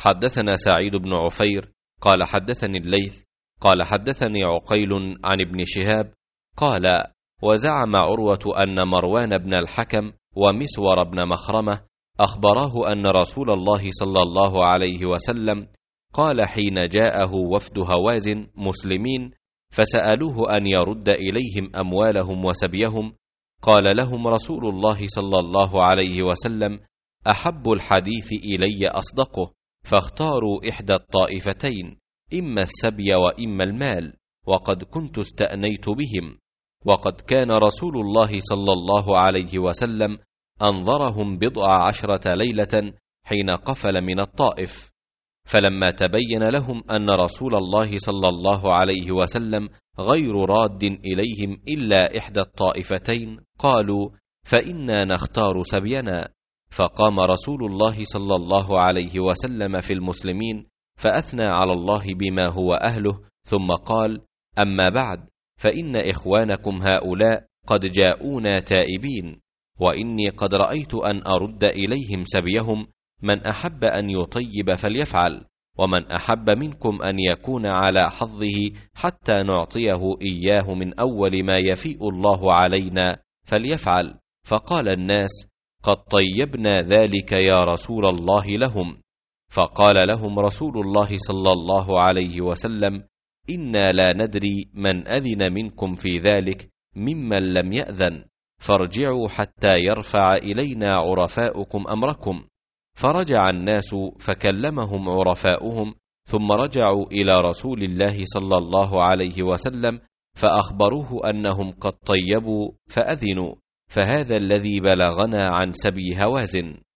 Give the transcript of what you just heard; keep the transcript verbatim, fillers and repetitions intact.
حدثنا سعيد بن عفير قال حدثني الليث قال حدثني عقيل عن ابن شهاب قال: وزعم عروة أن مروان بن الحكم ومسور بن مخرمة أخبراه أن رسول الله صلى الله عليه وسلم قال حين جاءه وفد هوازن مسلمين فسألوه أن يرد إليهم أموالهم وسبيهم، قال لهم رسول الله صلى الله عليه وسلم: أحب الحديث إلي أصدقه، فاختاروا إحدى الطائفتين، إما السبي وإما المال، وقد كنت استأنيت بهم. وقد كان رسول الله صلى الله عليه وسلم أنظرهم بضع عشرة ليلة حين قفل من الطائف، فلما تبين لهم أن رسول الله صلى الله عليه وسلم غير راد إليهم إلا إحدى الطائفتين قالوا: فإنا نختار سبينا. فقام رسول الله صلى الله عليه وسلم في المسلمين فأثنى على الله بما هو أهله، ثم قال: أما بعد، فإن إخوانكم هؤلاء قد جاءونا تائبين، وإني قد رأيت أن أرد إليهم سبيهم، من أحب أن يطيب فليفعل، ومن أحب منكم أن يكون على حظه حتى نعطيه إياه من أول ما يفيء الله علينا فليفعل. فقال الناس: قد طيبنا ذلك يا رسول الله لهم. فقال لهم رسول الله صلى الله عليه وسلم: إنا لا ندري من أذن منكم في ذلك ممن لم يأذن، فارجعوا حتى يرفع إلينا عرفاؤكم أمركم. فرجع الناس فكلمهم عرفاؤهم، ثم رجعوا إلى رسول الله صلى الله عليه وسلم فأخبروه أنهم قد طيبوا فأذنوا، فهذا الذي بلغنا عن سبي هوازن.